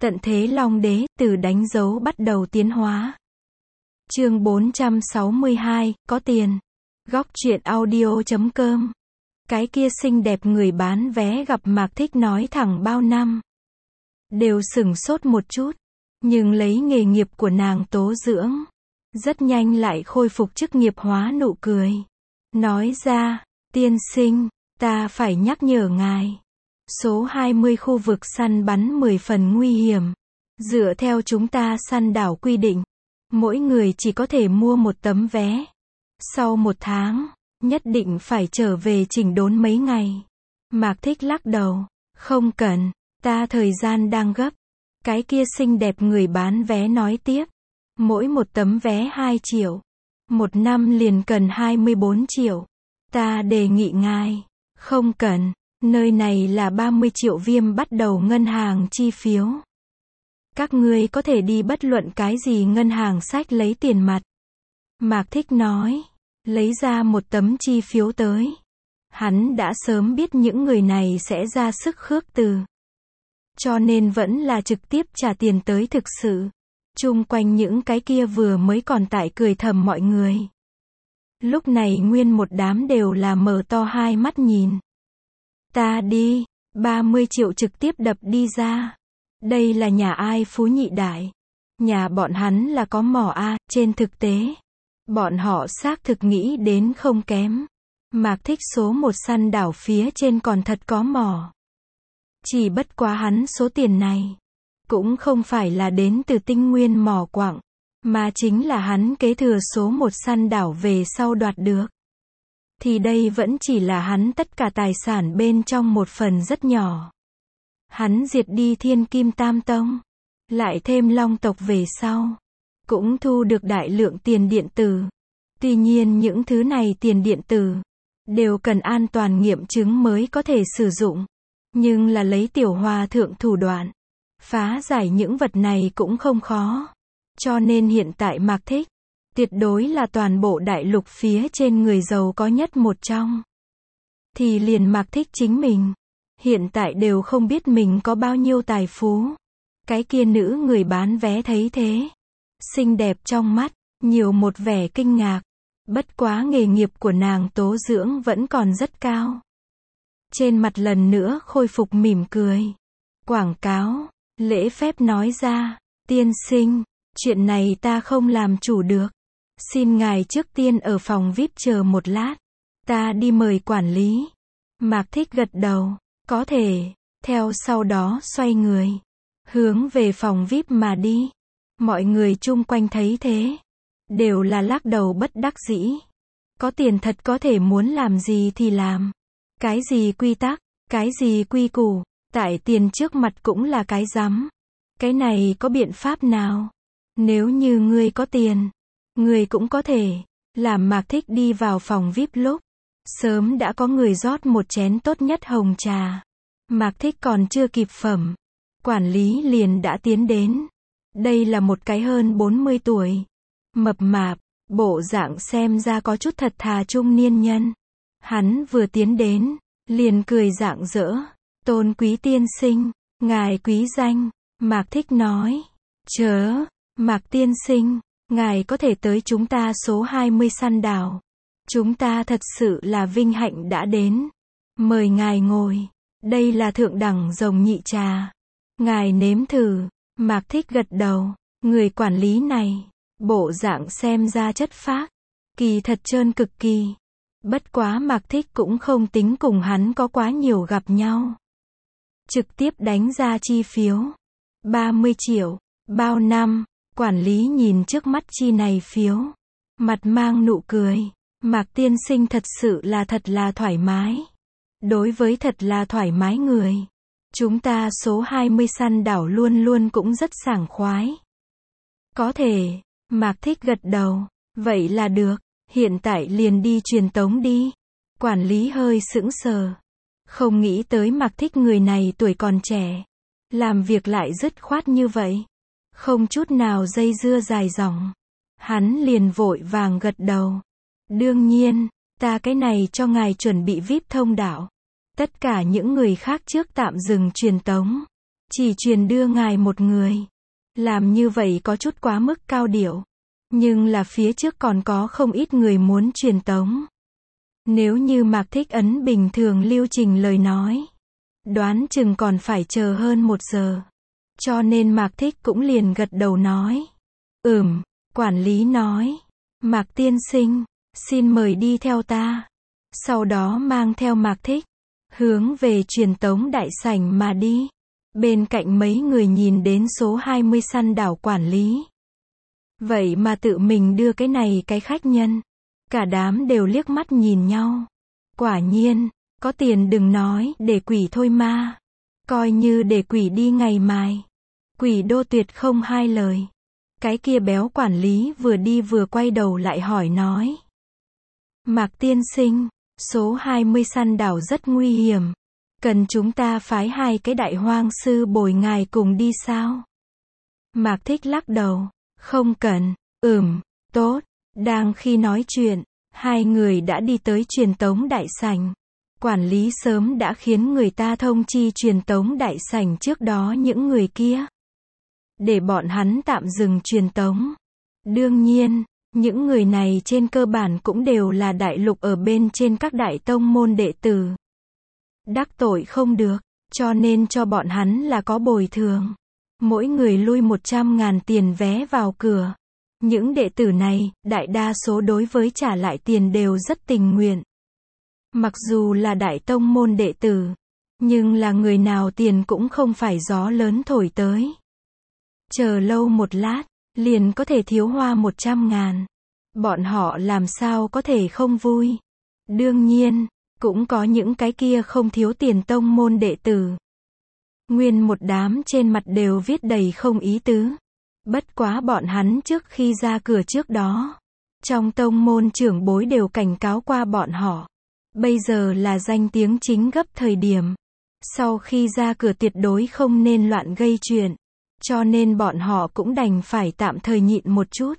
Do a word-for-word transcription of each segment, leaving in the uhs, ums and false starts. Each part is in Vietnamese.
Tận thế Long Đế, từ đánh dấu bắt đầu tiến hóa. Chương bốn trăm sáu mươi hai, có tiền. Góc truyện audio chấm com. Cái kia xinh đẹp người bán vé gặp Mạc Thích nói thẳng bao năm. Đều sửng sốt một chút. Nhưng lấy nghề nghiệp của nàng tố dưỡng. Rất nhanh lại khôi phục chức nghiệp hóa nụ cười. Nói ra, tiên sinh, ta phải nhắc nhở ngài. Số hai mươi khu vực săn bắn mười phần nguy hiểm. Dựa theo chúng ta săn đảo quy định, mỗi người chỉ có thể mua một tấm vé. Sau một tháng, nhất định phải trở về chỉnh đốn mấy ngày. Mạc Thích lắc đầu. Không cần, ta thời gian đang gấp. Cái kia xinh đẹp người bán vé nói tiếp. Mỗi một tấm vé hai triệu. Một năm liền cần hai mươi bốn triệu. Ta đề nghị ngài. Không cần. Nơi này là ba mươi triệu viêm bắt đầu ngân hàng chi phiếu. Các ngươi có thể đi bất luận cái gì ngân hàng sách lấy tiền mặt. Mạc Thích nói. Lấy ra một tấm chi phiếu tới. Hắn đã sớm biết những người này sẽ ra sức khước từ. Cho nên vẫn là trực tiếp trả tiền tới thực sự. Chung quanh những cái kia vừa mới còn tại cười thầm mọi người. Lúc này nguyên một đám đều là mở to hai mắt nhìn. Ta đi, ba mươi triệu trực tiếp đập đi ra. Đây là nhà ai phú nhị đại. Nhà bọn hắn là có mỏ a, trên thực tế. Bọn họ xác thực nghĩ đến không kém. Mạc Thích số một săn đảo phía trên còn thật có mỏ. Chỉ bất quá hắn số tiền này. Cũng không phải là đến từ tinh nguyên mỏ quặng. Mà chính là hắn kế thừa số một săn đảo về sau đoạt được. Thì đây vẫn chỉ là hắn tất cả tài sản bên trong một phần rất nhỏ. Hắn diệt đi Thiên Kim Tam Tông. Lại thêm Long tộc về sau. Cũng thu được đại lượng tiền điện tử. Tuy nhiên những thứ này tiền điện tử. Đều cần an toàn nghiệm chứng mới có thể sử dụng. Nhưng là lấy tiểu hòa thượng thủ đoạn. Phá giải những vật này cũng không khó. Cho nên hiện tại Mạc Thích. Tuyệt đối là toàn bộ đại lục phía trên người giàu có nhất một trong. Thì liền Mạc Thích chính mình. Hiện tại đều không biết mình có bao nhiêu tài phú. Cái kia nữ người bán vé thấy thế. Xinh đẹp trong mắt, nhiều một vẻ kinh ngạc. Bất quá nghề nghiệp của nàng tố dưỡng vẫn còn rất cao. Trên mặt lần nữa khôi phục mỉm cười. Quảng cáo, lễ phép nói ra. Tiên sinh, chuyện này ta không làm chủ được. Xin ngài trước tiên ở phòng vi ai pi chờ một lát. Ta đi mời quản lý. Mạc Thích gật đầu. Có thể. Theo sau đó xoay người. Hướng về phòng vi ai pi mà đi. Mọi người chung quanh thấy thế. Đều là lắc đầu bất đắc dĩ. Có tiền thật có thể muốn làm gì thì làm. Cái gì quy tắc, cái gì quy củ. Tại tiền trước mặt cũng là cái rắm. Cái này có biện pháp nào? Nếu như ngươi có tiền. Người cũng có thể. Làm Mạc Thích đi vào phòng vi ai pi lúc. Sớm đã có người rót một chén tốt nhất hồng trà. Mạc Thích còn chưa kịp phẩm. Quản lý liền đã tiến đến. Đây là một cái hơn bốn mươi tuổi. Mập mạp. Bộ dạng xem ra có chút thật thà trung niên nhân. Hắn vừa tiến đến. Liền cười rạng rỡ. Tôn quý tiên sinh. Ngài quý danh. Mạc Thích nói. Chớ. Mạc tiên sinh. Ngài có thể tới chúng ta số hai mươi săn đảo. Chúng ta thật sự là vinh hạnh đã đến. Mời ngài ngồi. Đây là thượng đẳng rồng nhị trà. Ngài nếm thử. Mạc Thích gật đầu. Người quản lý này. Bộ dạng xem ra chất phác. Kỳ thật trơn cực kỳ. Bất quá Mạc Thích cũng không tính cùng hắn có quá nhiều gặp nhau. Trực tiếp đánh ra chi phiếu. ba mươi triệu. Bao năm. Quản lý nhìn trước mắt chi này phiếu. Mặt mang nụ cười. Mạc tiên sinh thật sự là thật là thoải mái. Đối với thật là thoải mái người. Chúng ta số hai mươi săn đảo luôn luôn cũng rất sảng khoái. Có thể. Mạc Thích gật đầu. Vậy là được. Hiện tại liền đi truyền tống đi. Quản lý hơi sững sờ. Không nghĩ tới Mạc Thích người này tuổi còn trẻ. Làm việc lại dứt khoát như vậy. Không chút nào dây dưa dài dòng. Hắn liền vội vàng gật đầu. Đương nhiên, ta cái này cho ngài chuẩn bị vi ai pi thông đạo. Tất cả những người khác trước tạm dừng truyền tống. Chỉ truyền đưa ngài một người. Làm như vậy có chút quá mức cao điệu. Nhưng là phía trước còn có không ít người muốn truyền tống. Nếu như Mạc Thích Ấn bình thường lưu trình lời nói, đoán chừng còn phải chờ hơn một giờ. Cho nên Mạc Thích cũng liền gật đầu nói. Ừm, quản lý nói. Mạc tiên sinh, xin mời đi theo ta. Sau đó mang theo Mạc Thích, hướng về truyền tống đại sảnh mà đi. Bên cạnh mấy người nhìn đến số hai mươi săn đảo quản lý. Vậy mà tự mình đưa cái này cái khách nhân. Cả đám đều liếc mắt nhìn nhau. Quả nhiên, có tiền đừng nói, để quỷ thôi ma. Coi như để quỷ đi ngày mai. Quỷ đô tuyệt không hai lời. Cái kia béo quản lý vừa đi vừa quay đầu lại hỏi nói. Mạc tiên sinh, số hai mươi săn đảo rất nguy hiểm. Cần chúng ta phái hai cái đại hoang sư bồi ngài cùng đi sao? Mạc Thích lắc đầu. Không cần. Ừm, tốt. Đang khi nói chuyện, hai người đã đi tới truyền tống đại sảnh. Quản lý sớm đã khiến người ta thông chi truyền tống đại sảnh trước đó những người kia. Để bọn hắn tạm dừng truyền tống. Đương nhiên, những người này trên cơ bản cũng đều là đại lục ở bên trên các đại tông môn đệ tử. Đắc tội không được, cho nên cho bọn hắn là có bồi thường. Mỗi người lui một trăm ngàn tiền vé vào cửa. Những đệ tử này, đại đa số đối với trả lại tiền đều rất tình nguyện. Mặc dù là đại tông môn đệ tử, nhưng là người nào tiền cũng không phải gió lớn thổi tới. Chờ lâu một lát, liền có thể thiếu hoa một trăm ngàn. Bọn họ làm sao có thể không vui. Đương nhiên, cũng có những cái kia không thiếu tiền tông môn đệ tử. Nguyên một đám trên mặt đều viết đầy không ý tứ. Bất quá bọn hắn trước khi ra cửa trước đó, trong tông môn trưởng bối đều cảnh cáo qua bọn họ. Bây giờ là danh tiếng chính gấp thời điểm. Sau khi ra cửa tuyệt đối không nên loạn gây chuyện. Cho nên bọn họ cũng đành phải tạm thời nhịn một chút.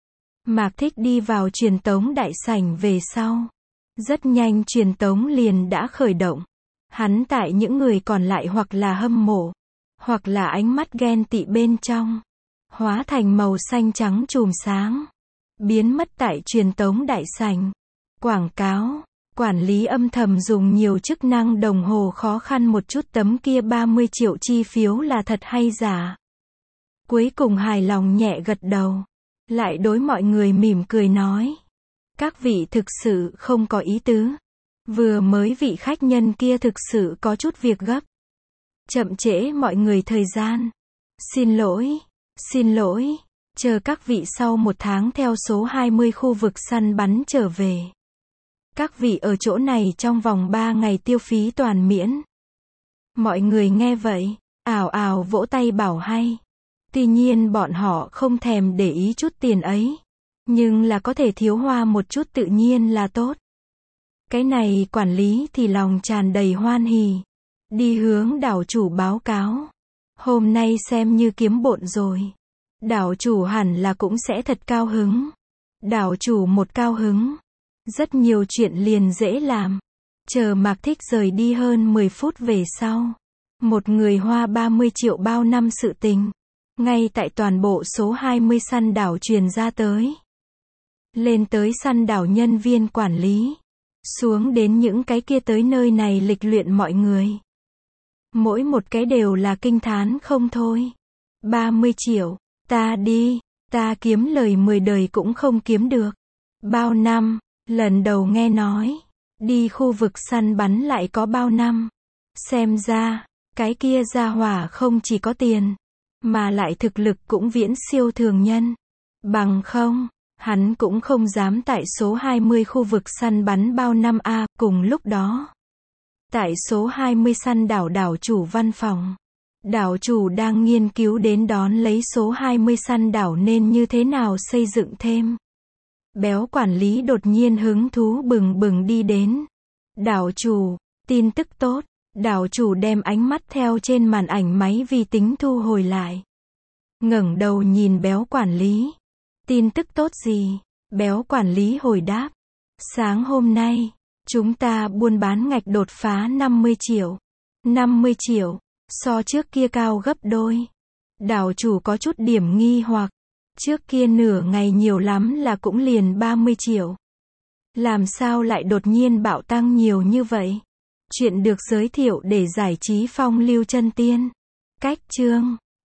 Mạc Thích đi vào truyền tống đại sảnh về sau. Rất nhanh truyền tống liền đã khởi động. Hắn tại những người còn lại hoặc là hâm mộ, hoặc là ánh mắt ghen tị bên trong, hóa thành màu xanh trắng chùm sáng, biến mất tại truyền tống đại sảnh. Quảng cáo, quản lý âm thầm dùng nhiều chức năng đồng hồ khó khăn một chút tấm kia ba mươi triệu chi phiếu là thật hay giả. Cuối cùng hài lòng nhẹ gật đầu, lại đối mọi người mỉm cười nói. Các vị thực sự không có ý tứ. Vừa mới vị khách nhân kia thực sự có chút việc gấp. Chậm trễ mọi người thời gian. Xin lỗi, xin lỗi, chờ các vị sau một tháng theo số hai mươi khu vực săn bắn trở về. Các vị ở chỗ này trong vòng ba ngày tiêu phí toàn miễn. Mọi người nghe vậy, ào ào vỗ tay bảo hay. Tuy nhiên bọn họ không thèm để ý chút tiền ấy. Nhưng là có thể thiếu hoa một chút tự nhiên là tốt. Cái này quản lý thì lòng tràn đầy hoan hỉ. Đi hướng đảo chủ báo cáo. Hôm nay xem như kiếm bộn rồi. Đảo chủ hẳn là cũng sẽ thật cao hứng. Đảo chủ một cao hứng. Rất nhiều chuyện liền dễ làm. Chờ Mạc Thích rời đi hơn mười phút về sau. Một người hoa ba mươi triệu bao năm sự tình. Ngay tại toàn bộ số hai mươi săn đảo truyền ra tới. Lên tới săn đảo nhân viên quản lý. Xuống đến những cái kia tới nơi này lịch luyện mọi người. Mỗi một cái đều là kinh thán không thôi. ba mươi triệu, ta đi, ta kiếm lời mười đời cũng không kiếm được. Bao năm, lần đầu nghe nói. Đi khu vực săn bắn lại có bao năm. Xem ra, cái kia gia hỏa không chỉ có tiền, mà lại thực lực cũng viễn siêu thường nhân. Bằng không, hắn cũng không dám tại số hai mươi khu vực săn bắn bao năm a. Cùng lúc đó, tại số hai mươi săn đảo đảo chủ văn phòng, đảo chủ đang nghiên cứu đến đón lấy số hai mươi săn đảo nên như thế nào xây dựng thêm. Béo quản lý đột nhiên hứng thú bừng bừng đi đến. Đảo chủ, tin tức tốt. Đảo chủ đem ánh mắt theo trên màn ảnh máy vi tính thu hồi lại. Ngẩng đầu nhìn béo quản lý. Tin tức tốt gì? Béo quản lý hồi đáp. Sáng hôm nay, chúng ta buôn bán ngạch đột phá năm mươi triệu. năm mươi triệu. So trước kia cao gấp đôi. Đảo chủ có chút điểm nghi hoặc. Trước kia nửa ngày nhiều lắm là cũng liền ba mươi triệu. Làm sao lại đột nhiên bạo tăng nhiều như vậy? Chuyện được giới thiệu để giải trí phong lưu chân tiên. Cách chương